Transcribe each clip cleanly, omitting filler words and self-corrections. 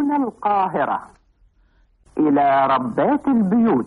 من القاهرة إلى ربات البيوت.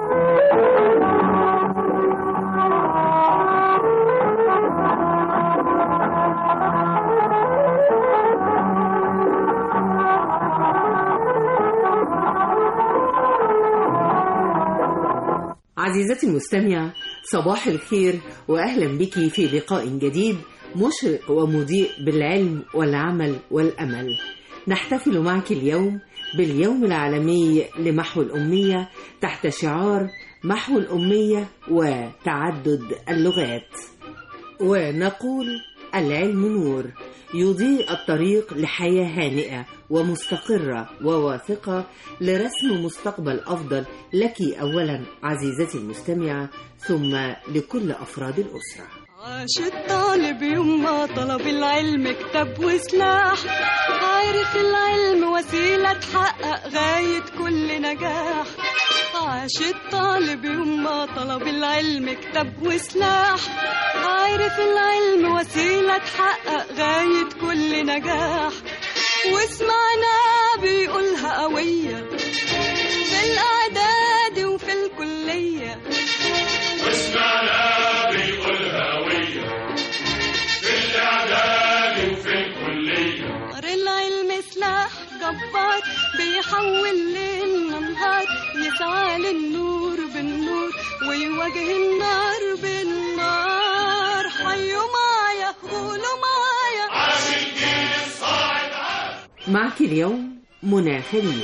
عزيزتي المستمعة، صباح الخير وأهلا بك في لقاء جديد مشرق ومضيء بالعلم والعمل والأمل. نحتفل معك اليوم باليوم العالمي لمحو الأمية تحت شعار محو الأمية وتعدد اللغات، ونقول العلم نور يضيء الطريق لحياة هانئة ومستقرة وواثقة لرسم مستقبل أفضل لك أولا عزيزتي المستمعة، ثم لكل أفراد الأسرة. عاش الطالب يوم ما طلب العلم كتاب وسلاح، عارف العلم وسيلة تحقق غاية كل نجاح. عاش الطالب يوم ما طلب العلم كتاب وسلاح، عارف العلم وسيلة تحقق غاية كل نجاح. واسمعنا بيقولها قوية في الإعداد وفي الكلية، واسمعنا بيقولها قوية في الإعداد وفي الكلية. نار العلم سلاح جبار بيحول ليلنا نهار، يسعى للنور بالنور ويواجه النار بالنار. حيوا معايا قولوا معايا عاش الجيل الصاعد. معك اليوم منى خليل.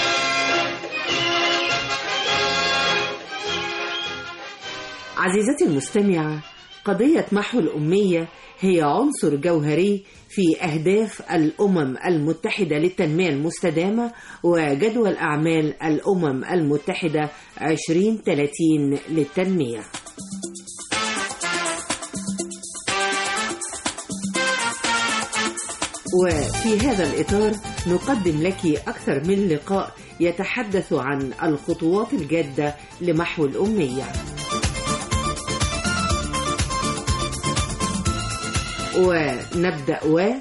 عزيزتي المستمعة، قضية محو الأمية هي عنصر جوهري في أهداف الأمم المتحدة للتنمية المستدامة وجدول أعمال الأمم المتحدة 2030 للتنمية. وفي هذا الإطار نقدم لك أكثر من لقاء يتحدث عن الخطوات الجادة لمحو الأمية. ونبدأ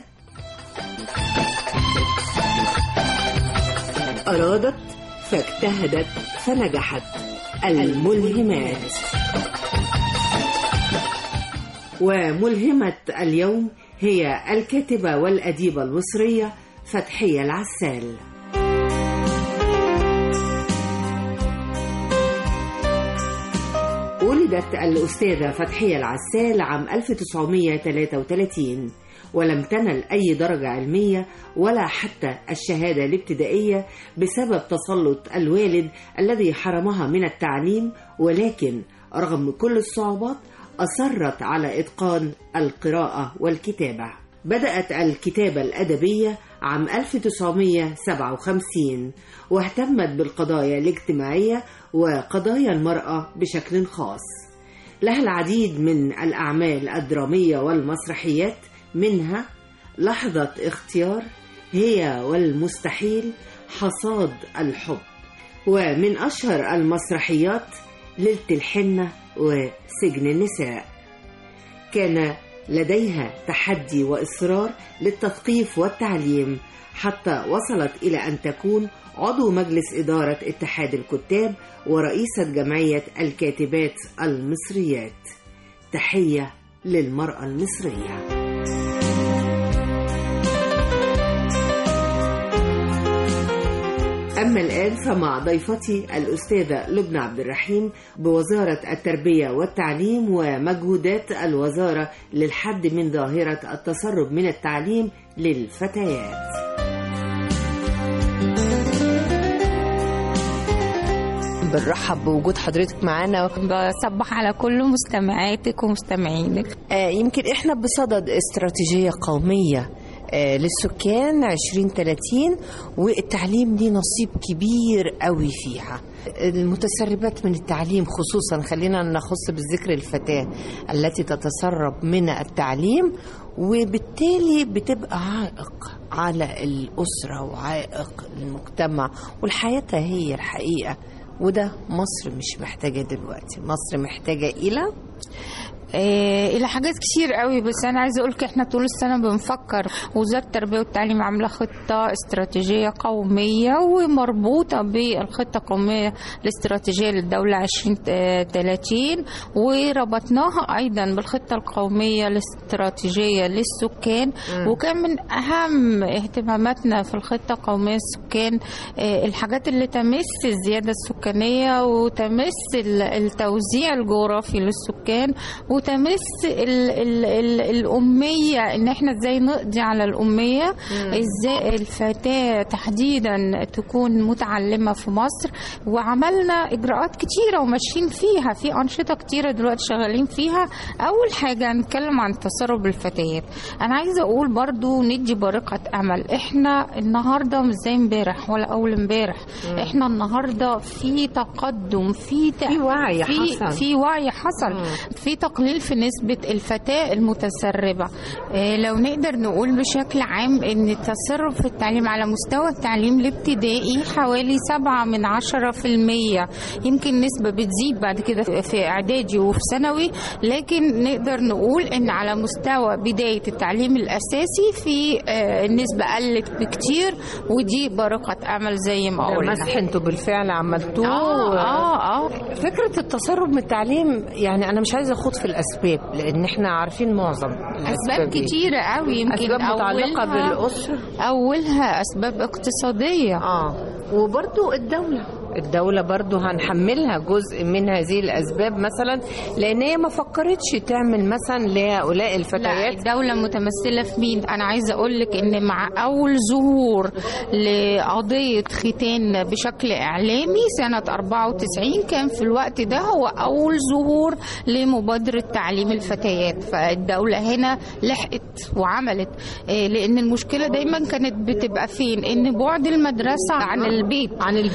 أرادت فاجتهدت فنجحت، الملهمات. وملهمة اليوم هي الكاتبة والأديبة المصرية فتحية العسال. ولدت الأستاذة فتحية العسال عام 1933، ولم تنل أي درجة علمية ولا حتى الشهادة الابتدائية بسبب تسلط الوالد الذي حرمها من التعليم، ولكن رغم كل الصعوبات أصرت على إتقان القراءة والكتابة. بدأت الكتابة الأدبية عام 1957، واهتمت بالقضايا الاجتماعية وقضايا المرأة بشكل خاص. لها العديد من الأعمال الدرامية والمسرحيات، منها لحظة اختيار، هي والمستحيل، حصاد الحب. ومن أشهر المسرحيات ليلة الحنة وسجن النساء. كان لديها تحدي وإصرار للتثقيف والتعليم حتى وصلت إلى أن تكون عضو مجلس إدارة اتحاد الكتاب ورئيسة جمعية الكاتبات المصريات. تحية للمرأة المصرية. أما الآن فمع ضيفتي الأستاذة لبنى عبد الرحيم بوزارة التربية والتعليم ومجهودات الوزارة للحد من ظاهرة التسرب من التعليم للفتيات. بنرحب بوجود حضرتك معانا، بصبح على كل مستمعاتك ومستمعينك. يمكن احنا بصدد استراتيجية قومية للسكان 2030، والتعليم ليه نصيب كبير قوي فيها. المتسربات من التعليم خصوصا، خلينا نخص بالذكر الفتاة التي تتسرب من التعليم، وبالتالي بتبقى عائق على الأسرة وعائق للمجتمع والحياة هي الحقيقة. وده مصر مش محتاجة دلوقتي. مصر محتاجة إلى إلى حاجات كتير قوي، بس أنا عايزة أقولك إحنا طول السنة بنفكر. وزارة التربية والتعليم عاملة خطة استراتيجية قومية ومربوطة بالخطة القومية الاستراتيجية للدولة 2030، وربطناها أيضا بالخطة القومية الاستراتيجية للسكان. وكان من أهم اهتماماتنا في الخطة القومية للسكان الحاجات اللي تمس الزيادة السكانية وتمس التوزيع الجغرافي للسكان وتمس الأمية، إن احنا ازاي نقضي على الأمية، ازاي الفتاة تحديدا تكون متعلمة في مصر. وعملنا إجراءات كتيرة وماشيين فيها، في أنشطة كتيرة دلوقتي شغالين فيها. أول حاجة نتكلم عن تسرب الفتيات. أنا عايزة أقول برضو ندي بارقة أمل. احنا النهاردة مش زي امبارح ولا أول امبارح، احنا النهاردة في تقدم، في وعي حصل، في تقليل في نسبة الفتاة المتسربة. لو نقدر نقول بشكل عام ان التسرب في التعليم على مستوى التعليم الابتدائي حوالي 7% يمكن نسبة بتزيد بعد كده في اعدادي وفي ثانوي، لكن نقدر نقول ان على مستوى بداية التعليم الاساسي في النسبة قلت بكتير، ودي بارقة امل زي ما قلنا. مسح انتوا بالفعل عملتوه. فكرة التسرب من التعليم، يعني انا مش عايزة اخوض في الاسباب لان احنا عارفين معظم اسباب كتيرة قوي، يمكن أسباب متعلقة بالأسرة، أولها أسباب اقتصادية. وبرضو الدولة برضو هنحملها جزء من هذه الأسباب مثلا، لأن هي ما فكرتش تعمل مثلا لهؤلاء الفتيات. لا، الدولة متمثلة في مين؟ أنا عايزة أقولك إن مع أول ظهور لقضية ختان بشكل إعلامي سنة 94 كان في الوقت ده هو أول ظهور لمبادرة تعليم الفتيات، فالدولة هنا لحقت وعملت. لأن المشكلة دايما كانت بتبقى فين؟ إن بعد المدرسة عن البيت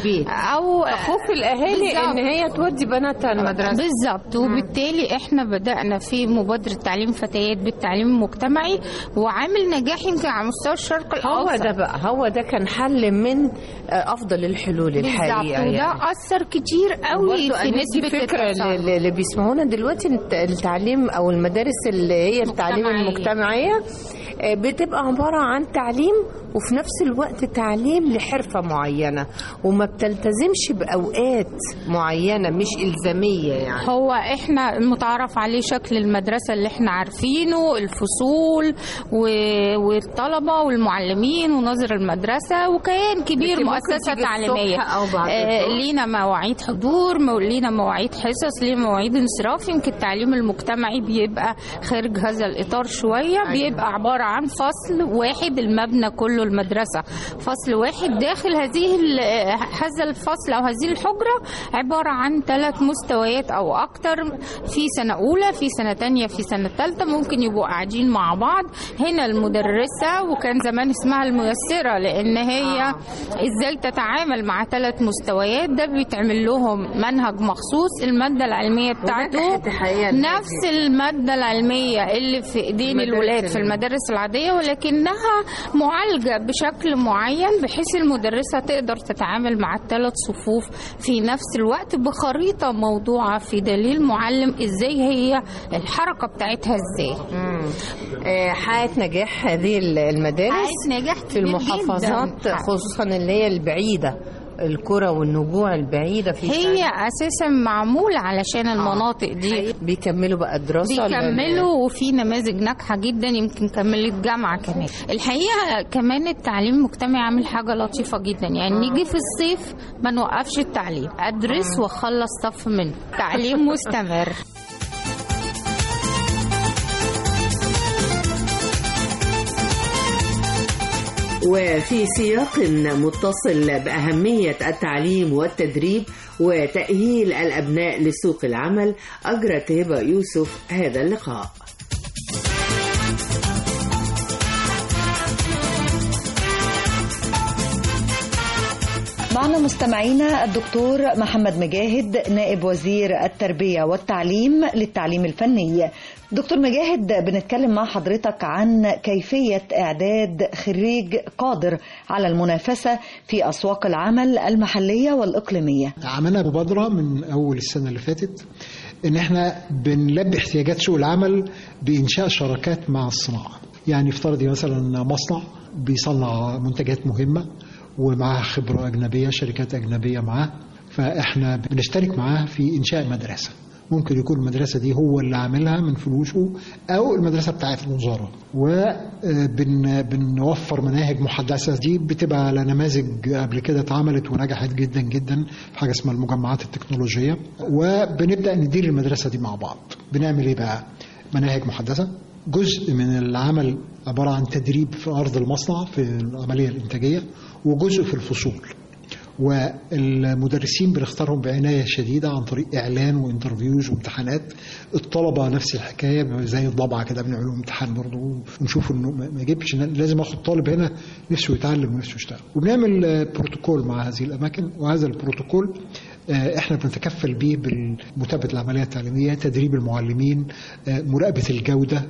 أو خوف الأهالي إن هي تودي بناتها المدرسة. بالظبط. وبالتالي إحنا بدأنا في مبادرة تعليم فتيات بالتعليم المجتمعي، وعامل نجاح يمكن على مستوى الشرق الأوسط. هو ده كان حل من أفضل الحلول الحقيقة. وده يعني أثر كتير قوي في نسبة الفكرة اللي بيسمعونا دلوقتي. التعليم أو المدارس اللي هي التعليم المجتمعية بتبقى عبارة عن تعليم وفي نفس الوقت تعليم لحرفة معينة، وما بتلتزمش بأوقات معينة مش إلزامية. يعني هو إحنا المتعارف عليه شكل المدرسة اللي إحنا عارفينه، الفصول والطلبة والمعلمين ونظر المدرسة وكيان كبير، مؤسسة تعليمية لينا مواعيد حضور، لينا مواعيد حصص، لينا مواعيد انصراف. يمكن التعليم المجتمعي بيبقى خارج هذا الإطار شوية، بيبقى عبارة عن فصل واحد، المبنى كله المدرسة فصل واحد، داخل هذا الفصل أو هذه الحجرة عبارة عن 3 مستويات أو أكتر، في سنة أولى، في سنة تانية، في سنة ثالثة، ممكن يبقوا قاعدين مع بعض. هنا المدرسة، وكان زمان اسمها الميسرة لأن هي إزاي تتعامل مع 3 مستويات، ده بيتعمل لهم منهج مخصوص. المادة العلمية بتاعته نفس المادة العلمية اللي في إيدين الولاد في المدارس العادية، ولكنها معالجة بشكل معين بحيث المدرسة تقدر تتعامل مع ال3 صفوف في نفس الوقت بخريطة موضوعة في دليل معلم ازاي هي الحركة بتاعتها ازاي. حققت نجاح هذه المدارس في المحافظات خصوصا اللي هي البعيدة، القرى والنجوع البعيدة في هي أساسا معمولة علشان المناطق دي. بيكملوا بقى دراسة، بيكملوا، وفي نماذج ناجحة جدا يمكن كملت جامعة كمان. الحقيقة كمان التعليم المجتمعي عامل حاجة لطيفة جدا، يعني نيجي في الصيف ما نوقفش التعليم، أدرس وأخلص صف منه، تعليم مستمر. وفي سياق متصل بأهمية التعليم والتدريب وتأهيل الأبناء لسوق العمل، أجرت هبة يوسف هذا اللقاء. معنا مستمعينا الدكتور محمد مجاهد، نائب وزير التربية والتعليم للتعليم الفني. دكتور مجاهد، بنتكلم مع حضرتك عن كيفية إعداد خريج قادر على المنافسة في أسواق العمل المحلية والإقليمية. عملنا مبادرة من أول السنة اللي فاتت ان احنا بنلبي احتياجات سوق العمل بانشاء شراكات مع الصناعه. يعني افترضي مثلا مصنع بيصنع منتجات مهمه ومعاه خبره اجنبيه، شركات اجنبيه معاه، فاحنا بنشترك معاه في انشاء مدرسه. ممكن يكون المدرسة دي هو اللي عاملها من فلوسه أو المدرسة بتاعت الوزارة، وبنوفر مناهج محدثة. دي بتبقى على نماذج قبل كده اتعملت ونجحت جدا جدا في حاجة اسمها المجمعات التكنولوجية، وبنبدأ ندير المدرسة دي مع بعض. بنعمل ايه بقى؟ مناهج محدثة، جزء من العمل عبارة عن تدريب في أرض المصنع في العملية الإنتاجية، وجزء في الفصول. والمدرسين بنختارهم بعناية شديدة عن طريق إعلان وانترفيوز وامتحانات. الطلبة نفس الحكاية، زي الضبعة كده بنعمل لهم امتحان برضه ونشوف إنه ما يجيبش، لازم آخد طالب هنا نفسه يتعلم ونفسه يشتغل. وبنعمل بروتوكول مع هذه الأماكن، وهذا البروتوكول احنا بنتكفل به بمتابعة العملية التعليمية، تدريب المعلمين، مراقبة الجودة،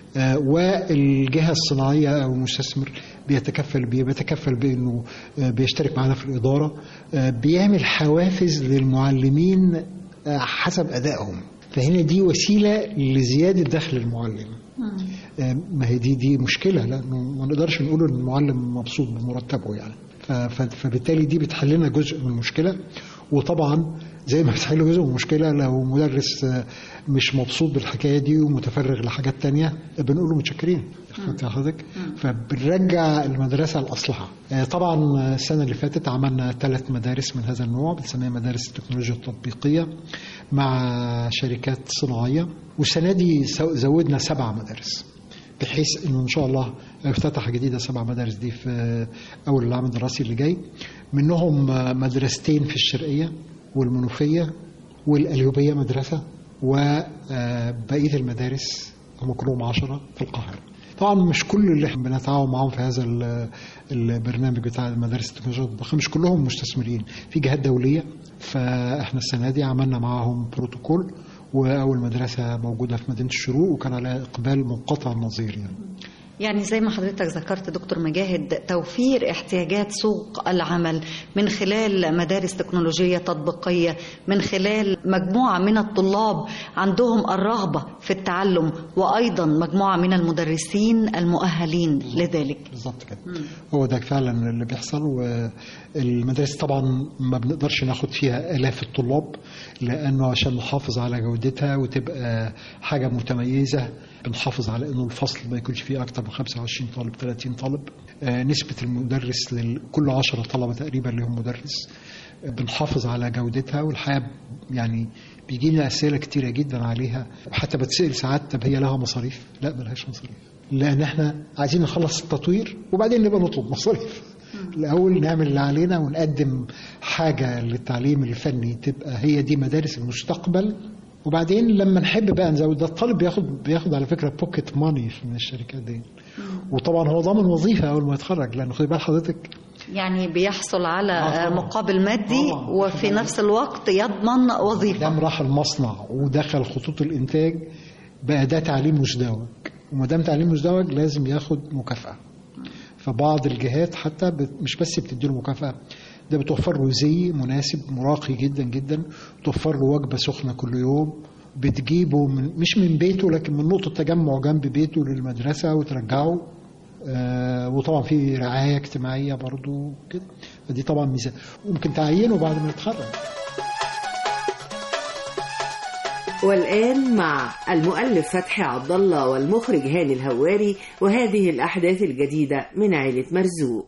والجهة الصناعية أو المستثمر بيتكفل بأنه بيشترك معنا في الإدارة، بيعمل حوافز للمعلمين حسب أدائهم. فهنا دي وسيلة لزيادة دخل المعلم. ما هي دي مشكلة، لأنه ما نقدرش نقول إن المعلم مبسوط بمرتبه يعني. فبالتالي دي بتحل لنا جزء من المشكلة. وطبعا زي ما بتحل جزء من المشكلة، لو مدرس مش مبسوط بالحكاية دي ومتفرغ لحاجات تانية بنقول له متشكرين حضرتك. فبنرجع المدرسة لأصلها. طبعا السنة اللي فاتت عملنا 3 مدارس من هذا النوع، بنسميها مدارس التكنولوجيا التطبيقية مع شركات صناعية. والسنة دي زودنا 7 مدارس، بحيث انه ان شاء الله افتتح جديدة 7 مدارس دي في اول العام الدراسي اللي جاي. منهم مدرستين في الشرقية والمنوفية والقليوبية مدرسة، وبقية المدارس هم كلهم 10 في القاهرة. طبعا مش كل اللي احنا بنتعاون معاهم في هذا البرنامج بتاع المدارس التكنولوجية الضخمة مش كلهم مستثمرين، في جهات دولية. فاحنا السنة دي عملنا معاهم بروتوكول، وأول مدرسة موجودة في مدينة الشروق، وكان عليها إقبال منقطع النظير يعني زي ما حضرتك ذكرت دكتور مجاهد، توفير احتياجات سوق العمل من خلال مدارس تكنولوجية تطبيقية، من خلال مجموعة من الطلاب عندهم الرغبة في التعلم، وأيضا مجموعة من المدرسين المؤهلين لذلك. بالضبط كده. هو ده فعلا اللي بيحصل. والمدارس طبعا ما بنقدرش ناخد فيها آلاف الطلاب، لأنه عشان نحافظ على جودتها وتبقى حاجة متميزة بنحافظ على أنه الفصل ما يكونش فيه أكتر من 25 طالب 30 طالب. نسبة المدرس لكل 10 طلبة تقريبا لهم مدرس. بنحافظ على جودتها. والحقيقة يعني بيجي لنا أسئلة كتيرة جدا عليها، وحتى بتسأل ساعات طب هي لها مصاريف؟ لا، ملهاش مصاريف، لأن احنا عايزين نخلص التطوير وبعدين نبقى نطلب مصاريف. الأول نعمل اللي علينا ونقدم حاجة للتعليم الفني تبقى هي دي مدارس المستقبل، وبعدين لما نحب بقى نزود. ده الطالب بياخد على فكرة بوكيت ماني من الشركات دي، وطبعا هو ضامن وظيفة أول ما يتخرج، لأنه خدي بال حضرتك يعني بيحصل على مقابل مادي وفي نفس الوقت يضمن وظيفة. دام راح المصنع ودخل خطوط الإنتاج بقى ده تعليم مزدوج، وما دام تعليم مزدوج لازم ياخد مكافأة. فبعض الجهات حتى مش بس بتديله مكافأة، ده بتوفر له زي مناسب مراقي جدا جدا، بتوفر له وجبة سخنة كل يوم، بتجيبه مش من بيته لكن من نقطة تجمع جنب بيته للمدرسة وترجعه. وطبعا في رعاية اجتماعية برضو كده. فدي طبعا ميزة ممكن تعينه بعد ما يتخرج. والآن مع المؤلف فتحي عبد الله والمخرج هاني الهواري، وهذه الأحداث الجديدة من عائلة مرزوق.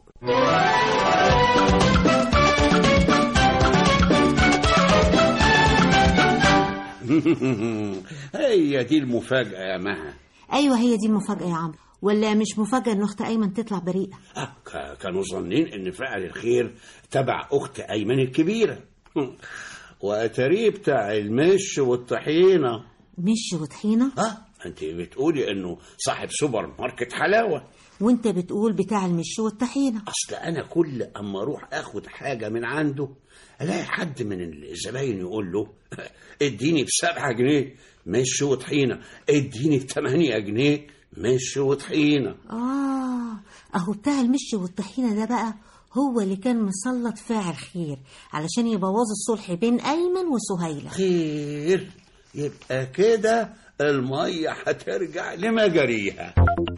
هي دي المفاجأة يا مها. أيوة هي دي المفاجأة يا عمرو، ولا مش مفاجأة إن أخت أيمن تطلع بريئة؟ كانوا ظنين إن فاعل الخير تبع أخت أيمن الكبيرة، وأتاريه بتاع المش والطحينة. مش وطحينة؟ أنت بتقولي إنه صاحب سوبر ماركت حلاوة، وأنت بتقول بتاع المش والطحينة. أصل أنا كل أما أروح أخد حاجة من عنده ألاقي حد من الزباين يقول له اديني ب7 جنيه مش وطحينة، اديني ب8 جنيه مش وطحينة. أهو بتاع المش والطحينة ده بقى هو اللي كان مسلط فاعل خير علشان يبوظ الصلح بين أيمن وسهيلة. خير يبقى كده المية هترجع لمجاريها.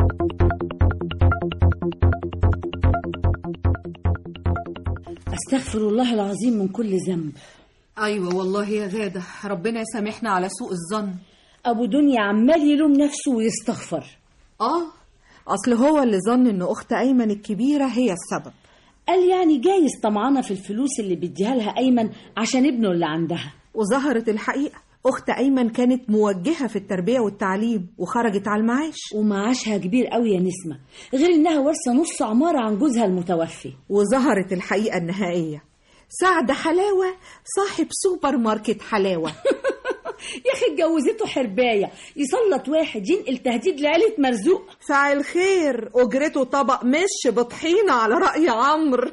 استغفر الله العظيم من كل ذنب. ايوه والله يا غادة، ربنا يسامحنا على سوء الظن. ابو دنيا عمال يلوم نفسه ويستغفر. اصل هو اللي ظن ان اخت ايمن الكبيرة هي السبب. قال يعني جايز طمعانة في الفلوس اللي بيديها لها ايمن عشان ابنه اللي عندها. وظهرت الحقيقة، اخت ايمن كانت موجهة في التربية والتعليم وخرجت على المعاش، ومعاشها كبير قوي يا نسمة، غير انها ورثة نص عمارة عن جوزها المتوفي. وظهرت الحقيقة النهائية، سعد حلاوة صاحب سوبر ماركت حلاوة. يا اخي اتجوزته حرباية، يسلط واحد ينقل تهديد لعيلة مرزوق. فاعل خير اجرته طبق مش بطحينة على رأي عمرو.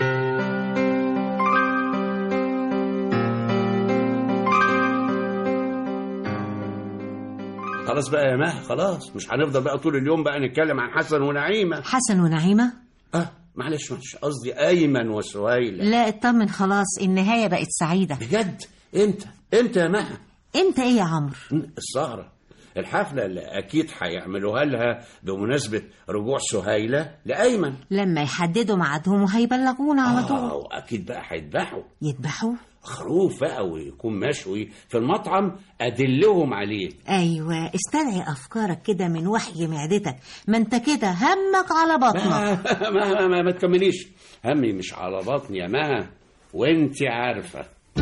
خلاص بقى يا مها، خلاص مش هنفضل بقى طول اليوم بقى نتكلم عن حسن ونعيمة. حسن ونعيمة؟ معلش قصدي أيمن وسهيلة. لا اطمن خلاص، النهاية بقت سعيدة. بجد؟ امتى يا مها؟ امتى ايه يا عمرو؟ السهرة، الحفلة اللي أكيد هيعملوها لها بمناسبة رجوع سهيلة لأيمن. لما يحددوا ميعادهم وهيبلغونا على طول. وأكيد بقى هيذبحوا. يذبحوا؟ خروف بقى ويكون مشوي في المطعم أدلهم عليه. أيوة، استدعي أفكارك كده من وحي معدتك، ما أنت كده همك على بطنك. ما تكمليش، همي مش على بطني يا مها وانت عارفة.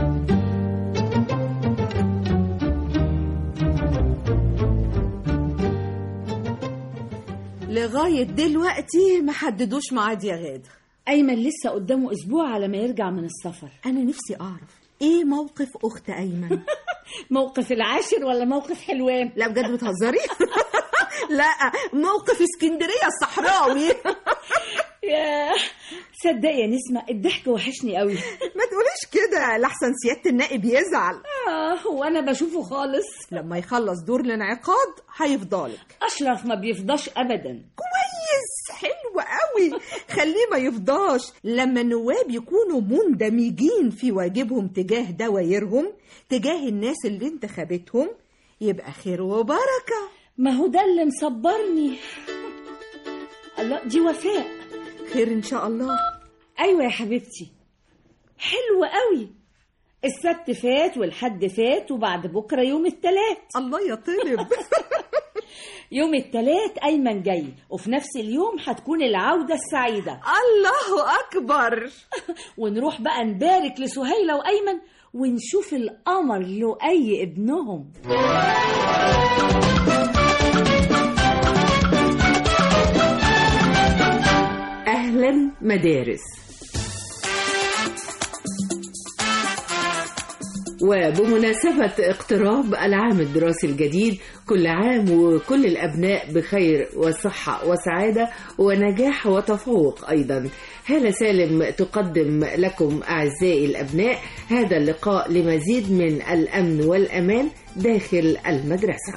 لغاية دلوقتي ما حددوش ميعاد يا غادة. أيمن لسه قدامه أسبوع على ما يرجع من السفر. أنا نفسي أعرف إيه موقف أخت أيمن. موقف العاشر ولا موقف حلوان؟ لا بجد بتهزري؟ لا، موقف اسكندرية الصحراوي. يا صدق يا نسمة، الضحك وحشني قوي. ما تقوليش كده لحسن سيادة النائب يزعل. وأنا بشوفه خالص. لما يخلص دور الانعقاد هيفضلك. أشرف ما بيفضاش أبدا. كويس، حلو قوي، خليه ما يفضاش. لما النواب يكونوا مندمجين في واجبهم تجاه دوائرهم، تجاه الناس اللي انتخبتهم، يبقى خير وبركة. ما هو ده اللي مصبرني. الله، دي وفاء. خير إن شاء الله. أيوة يا حبيبتي، حلو قوي. السبت فات والحد فات وبعد بكرة يوم التلات. الله يطلب. يوم التلات أيمن جاي، وفي نفس اليوم هتكون العودة السعيدة. الله أكبر. ونروح بقى نبارك لسهيلة وأيمن ونشوف القمر لؤي ابنهم. أهلا مدارس. وبمناسبة اقتراب العام الدراسي الجديد، كل عام وكل الأبناء بخير وصحة وسعادة ونجاح وتفوق. أيضا هالة سالم تقدم لكم أعزائي الأبناء هذا اللقاء لمزيد من الأمن والأمان داخل المدرسة.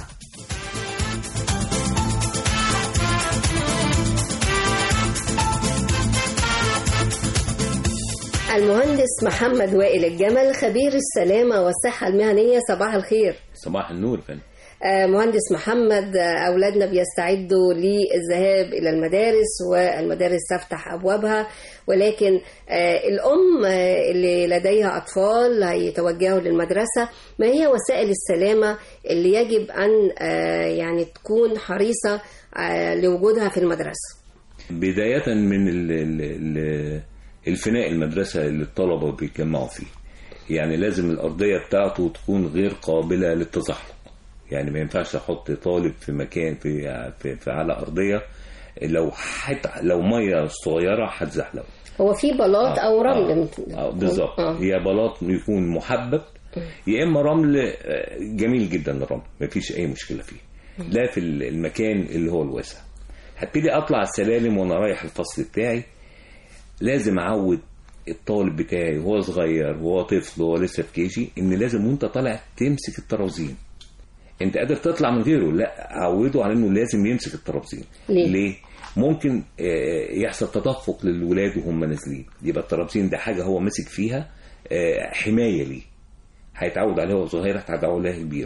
المهندس محمد وائل الجمل، خبير السلامة والصحة المهنية. صباح الخير. صباح النور فندم. مهندس محمد، أولادنا بيستعدوا للذهاب إلى المدارس والمدارس تفتح أبوابها، ولكن الأم اللي لديها أطفال هيتوجهوا للمدرسة، ما هي وسائل السلامة اللي يجب أن يعني تكون حريصة لوجودها في المدرسة؟ بداية من الفناء المدرسة اللي الطلبة بيتجمعوا فيه، يعني لازم الأرضية بتاعته تكون غير قابلة للتزحلق. يعني ما ينفعش أحط طالب في مكان في على أرضية لو مية صغيرة هتزحلق. هو في بلاط أو رمل؟ بالظبط. يا بلاط يكون محبب، يا إما رمل جميل جدا الرمل، ما فيش أي مشكلة فيه، لا في المكان اللي هو الواسع. هبتدي أطلع السلالم وأنا رايح الفصل بتاعي، لازم أعود الطالب بتاعي وهو صغير وهو طفل وهو لسه في كيجي إن لازم وأنت طالع تمسك الترابزين. أنت قادر تطلع من غيره، لا، أعوده على إنه لازم يمسك الترابزين. ليه؟ ممكن يحصل تدفق للولاد وهم نازلين، يبقى الترابزين ده حاجة هو ماسك فيها حماية ليه، هيتعود عليها وهو صغير، هيتعود عليها كبير.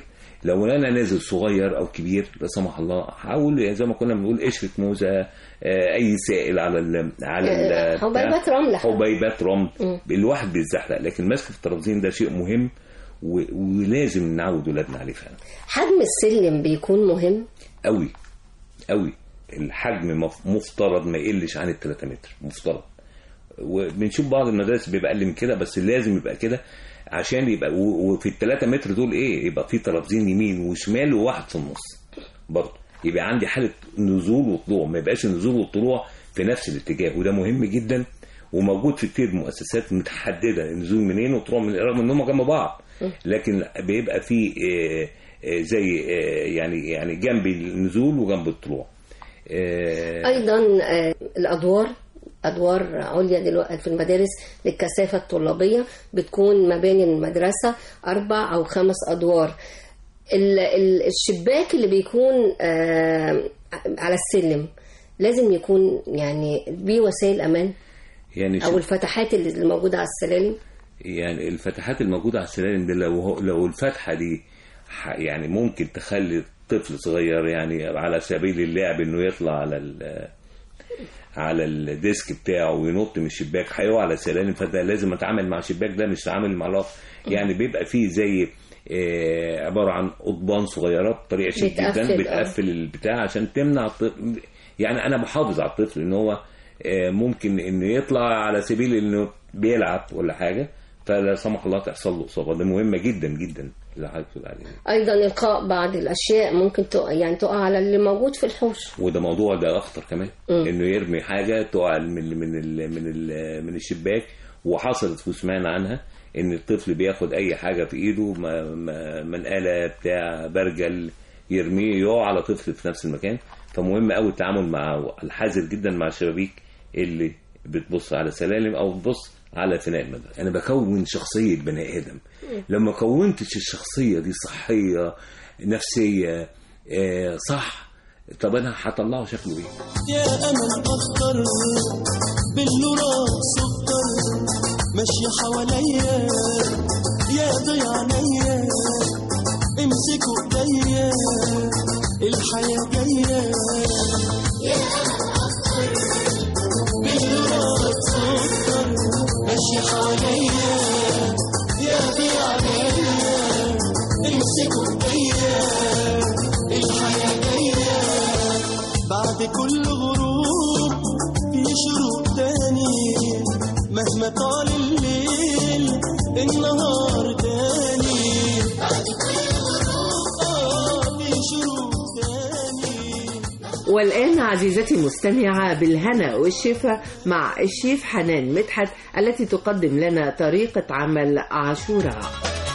لو انا نازل صغير او كبير لا سمح الله، حاول زي ما كنا بنقول قشره موزه، اي سائل على حبيبات رمل، حبيبات رمل، الواحد بيتزحلق. لكن مسك في الترابزين ده شيء مهم ولازم نعود ولادنا عليه فعلا. حجم السلم بيكون مهم قوي قوي. الحجم مفترض ما يقلش عن 3 متر مفترض، وبنشوف بعض المدارس بيبقى اقل من كده، بس لازم يبقى كده عشان يبقى وفي ال3 متر دول يبقى في ترابزين يمين وشمال وواحد في النص برضه، يبقى عندي حاله نزول وطلوع، ما يبقاش النزول والطلوع في نفس الاتجاه، وده مهم جدا وموجود في كتير مؤسسات متحدده النزول منين وطلوع من، رغم ان هم جنب بعض لكن بيبقى في زي يعني جنب النزول وجنب الطلوع. ايضا ادوار عليا دلوقتي في المدارس للكثافه الطلابيه بتكون مباني المدرسه 4 أو 5 أدوار. الشباك اللي بيكون على السلم لازم يكون يعني بيه وسائل امان، يعني او الفتحات اللي موجوده على السلالم. يعني الفتحات الموجوده على السلالم دي لو الفتحه دي يعني ممكن تخلي طفل صغير يعني على سبيل اللعب انه يطلع على الديسك بتاعه وينط من الشباك هيقع على السلالم، فده لازم اتعامل مع الشباك ده مش اتعامل مع الارض. يعني بيبقى فيه زي عباره عن قضبان صغيره بطريقه شيك جدا بتقفل البتاع عشان تمنع الطفل. يعني انا بحافظ على الطفل ان هو ممكن انه يطلع على سبيل انه بيلعب ولا حاجه فلا سمح الله تحصل له اصابه. ده مهمه جدا جدا اللي حضرتك بتقول عليه. ايضا القاء بعض الاشياء ممكن تقع على اللي موجود في الحوش، وده موضوع ده اخطر كمان. انه يرمي حاجه تقع من الشباك، وحصلت وسمعنا عنها ان الطفل بياخد اي حاجه في ايده منقاله بتاع برجل يرميه يقع على طفل في نفس المكان. فمهم قوي التعامل مع الحذر جدا مع الشبابيك اللي بتبص على سلالم او بتبص على فناء المدرسه. انا بكون شخصيه بني ادم، لما كونتش الشخصيه دي صحيه نفسيه صح، طب انا هطلعه شكله ايه؟ يا امل اخضر بالنورات سكر ماشيه حواليا، يا ضيع عينيا امسكوا ايديا الحياه جايه. يا امل اخضر بالنورات سكر ماشيه حواليا، يا ضيع عينيا امسكوا ايديا الحياه جايه. بعد كل غروب في شروق تاني، مهما طال الليل النهار تاني. بعد كل غروب في شروق تاني. والآن عزيزتي المستمعة بالهنا والشفا مع الشيف حنان مدحت التي تقدم لنا طريقة عمل عاشوراء.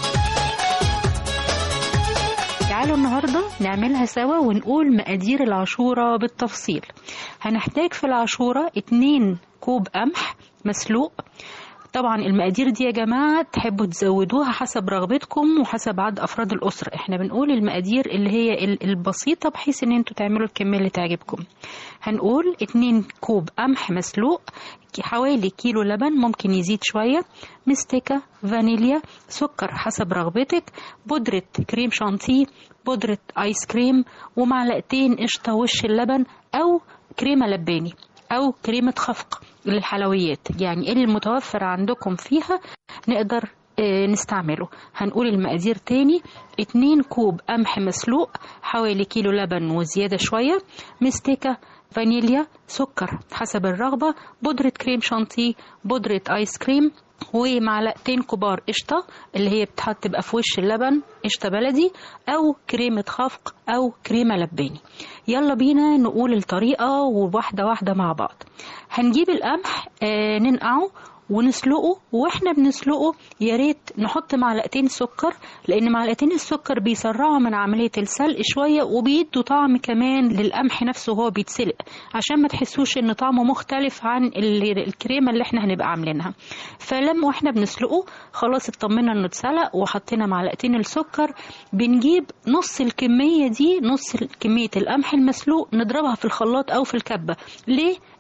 تعالوا النهاردة نعملها سوا ونقول مقادير العاشوراء بالتفصيل. هنحتاج في العاشوراء 2 كوب قمح مسلوق. طبعا المقادير دي يا جماعة تحبوا تزودوها حسب رغبتكم وحسب عدد أفراد الأسرة. احنا بنقول المقادير اللي هي البسيطة بحيث ان انتوا تعملوا الكمية اللي تعجبكم. هنقول 2 كوب قمح مسلوق، حوالي كيلو لبن ممكن يزيد شوية، مستكة، فانيليا، سكر حسب رغبتك، بودرة كريم شانتيه، بودرة آيس كريم، ومعلقتين قشطة وش اللبن أو كريمة لباني أو كريمة خفق للحلويات. يعني اللي المتوفر عندكم فيها نقدر نستعمله. هنقول المقادير تاني: 2 كوب قمح مسلوق، حوالي كيلو لبن وزيادة شوية، مستكة، فانيليا، سكر حسب الرغبة، بودرة كريم شانتيه، بودرة آيس كريم، ومعلقتين كبار قشطة اللي هي بتحط بقى في وش اللبن قشطة بلدي أو كريمة خفق أو كريمة لباني. يلا بينا نقول الطريقة وواحدة واحدة مع بعض. هنجيب القمح ننقعه ونسلقه، واحنا بنسلقه يا ريت نحط معلقتين سكر، لان معلقتين السكر بيسرعوا من عمليه السلق شويه وبيدوا طعم كمان للقمح نفسه وهو بيتسلق، عشان ما تحسوش ان طعمه مختلف عن الكريمه اللي احنا هنبقى عاملينها. فلما واحنا بنسلقه خلاص اطمنا انه اتسلق وحطينا معلقتين السكر، بنجيب نص الكميه دي، نص كميه القمح المسلوق، نضربها في الخلاط او في الكبه. ليه؟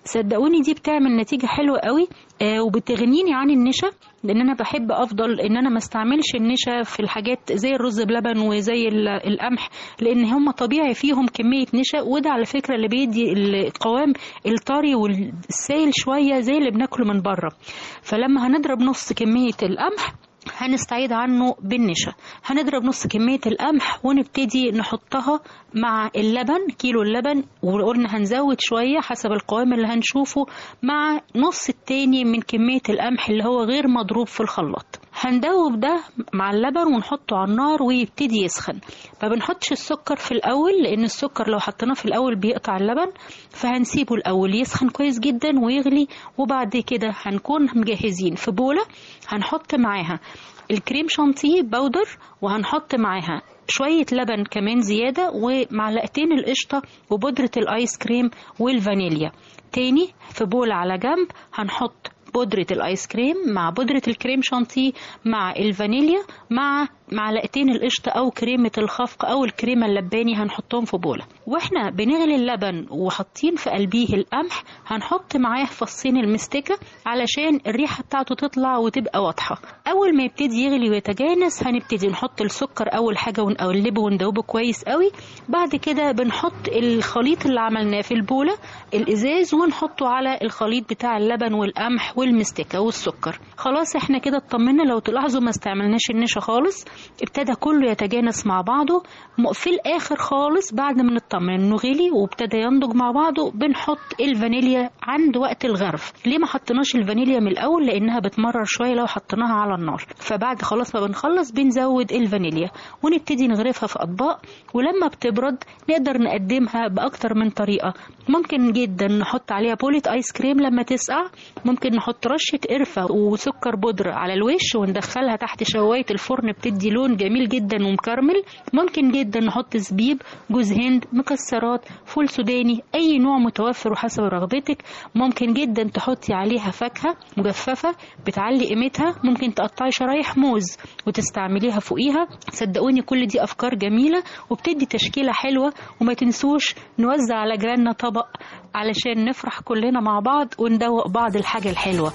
صدقوني دي بتعمل نتيجة حلوة قوي وبتغنيني عن النشا، لان انا بحب افضل ان انا ما استعملش النشا في الحاجات زي الرز بلبن وزي القمح، لان هم طبيعي فيهم كمية نشا، وده على فكرة اللي بيدي القوام الطري والسائل شوية زي اللي بناكله من بره. فلما هنضرب نص كمية القمح هنستعيد عنه بالنشا، هنضرب نص كمية القمح ونبتدي نحطها مع اللبن، كيلو اللبن، وقلنا هنزود شوية حسب القوام اللي هنشوفه، مع نص التاني من كمية القمح اللي هو غير مضروب في الخلاط. هندوب ده مع اللبن ونحطه على النار ويبتدي يسخن. ما بنحطش السكر في الأول، لأن السكر لو حطيناه في الأول بيقطع اللبن، فهنسيبه الأول يسخن كويس جدا ويغلي، وبعد كده هنكون مجهزين في بولة هنحط معاها الكريم شانتيه باودر، وهنحط معاها شوية لبن كمان زيادة، ومعلقتين القشطة وبودرة الآيس كريم والفانيليا. تاني في بولة على جنب هنحط بودرة الآيس كريم مع بودرة الكريم شانتيه مع الفانيليا مع معلقتين القشطة أو كريمة الخفق أو الكريمة اللباني، هنحطهم في بولة. واحنا بنغلي اللبن وحاطين في قلبيه القمح هنحط معاه فصين المستكة علشان الريحة بتاعته تطلع وتبقى واضحة. أول ما يبتدي يغلي ويتجانس هنبتدي نحط السكر أول حاجة ونقلبه وندوبه كويس قوي. بعد كده بنحط الخليط اللي عملناه في البولة الإزاز ونحطه على الخليط بتاع اللبن والقمح والمستكة والسكر. خلاص احنا كده اطمنا. لو تلاحظوا ما استعملناش النشا خالص، ابتدى كله يتجانس مع بعضه. في الاخر خالص بعد ما نطمن انه غلي وابتدى ينضج مع بعضه بنحط الفانيليا عند وقت الغرف. ليه ما حطيناش الفانيليا من الاول؟ لانها بتمرر شويه لو حطيناها على النار. فبعد خلاص ما بنخلص بنزود الفانيليا ونبتدي نغرفها في اطباق، ولما بتبرد نقدر نقدمها باكتر من طريقه. ممكن جدا نحط عليها بولة ايس كريم لما تسقع، ممكن نحط رشه قرفه وسكر بودره على الوش وندخلها تحت شوايه الفرن بتدي لون جميل جدا ومكرمل. ممكن جدا نحط زبيب، جوز هند، مكسرات، فول سوداني، اي نوع متوفر وحسب رغبتك. ممكن جدا تحطي عليها فاكهه مجففه بتعلي قيمتها، ممكن تقطعي شرايح موز وتستعمليها فوقيها. صدقوني كل دي افكار جميله وبتدي تشكيله حلوه. وما تنسوش نوزع على جيراننا طبق علشان نفرح كلنا مع بعض وندوق بعض الحاجه الحلوه.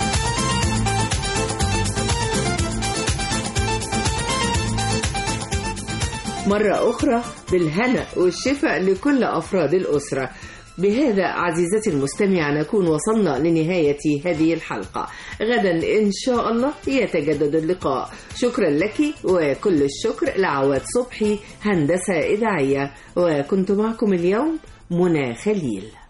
مرة أخرى بالهنا والشفاء لكل أفراد الأسرة. بهذا عزيزتي المستمعة نكون وصلنا لنهاية هذه الحلقة. غدا إن شاء الله يتجدد اللقاء. شكرا لك وكل الشكر لعواد صبحي هندسة إذاعية، وكنت معكم اليوم منى خليل.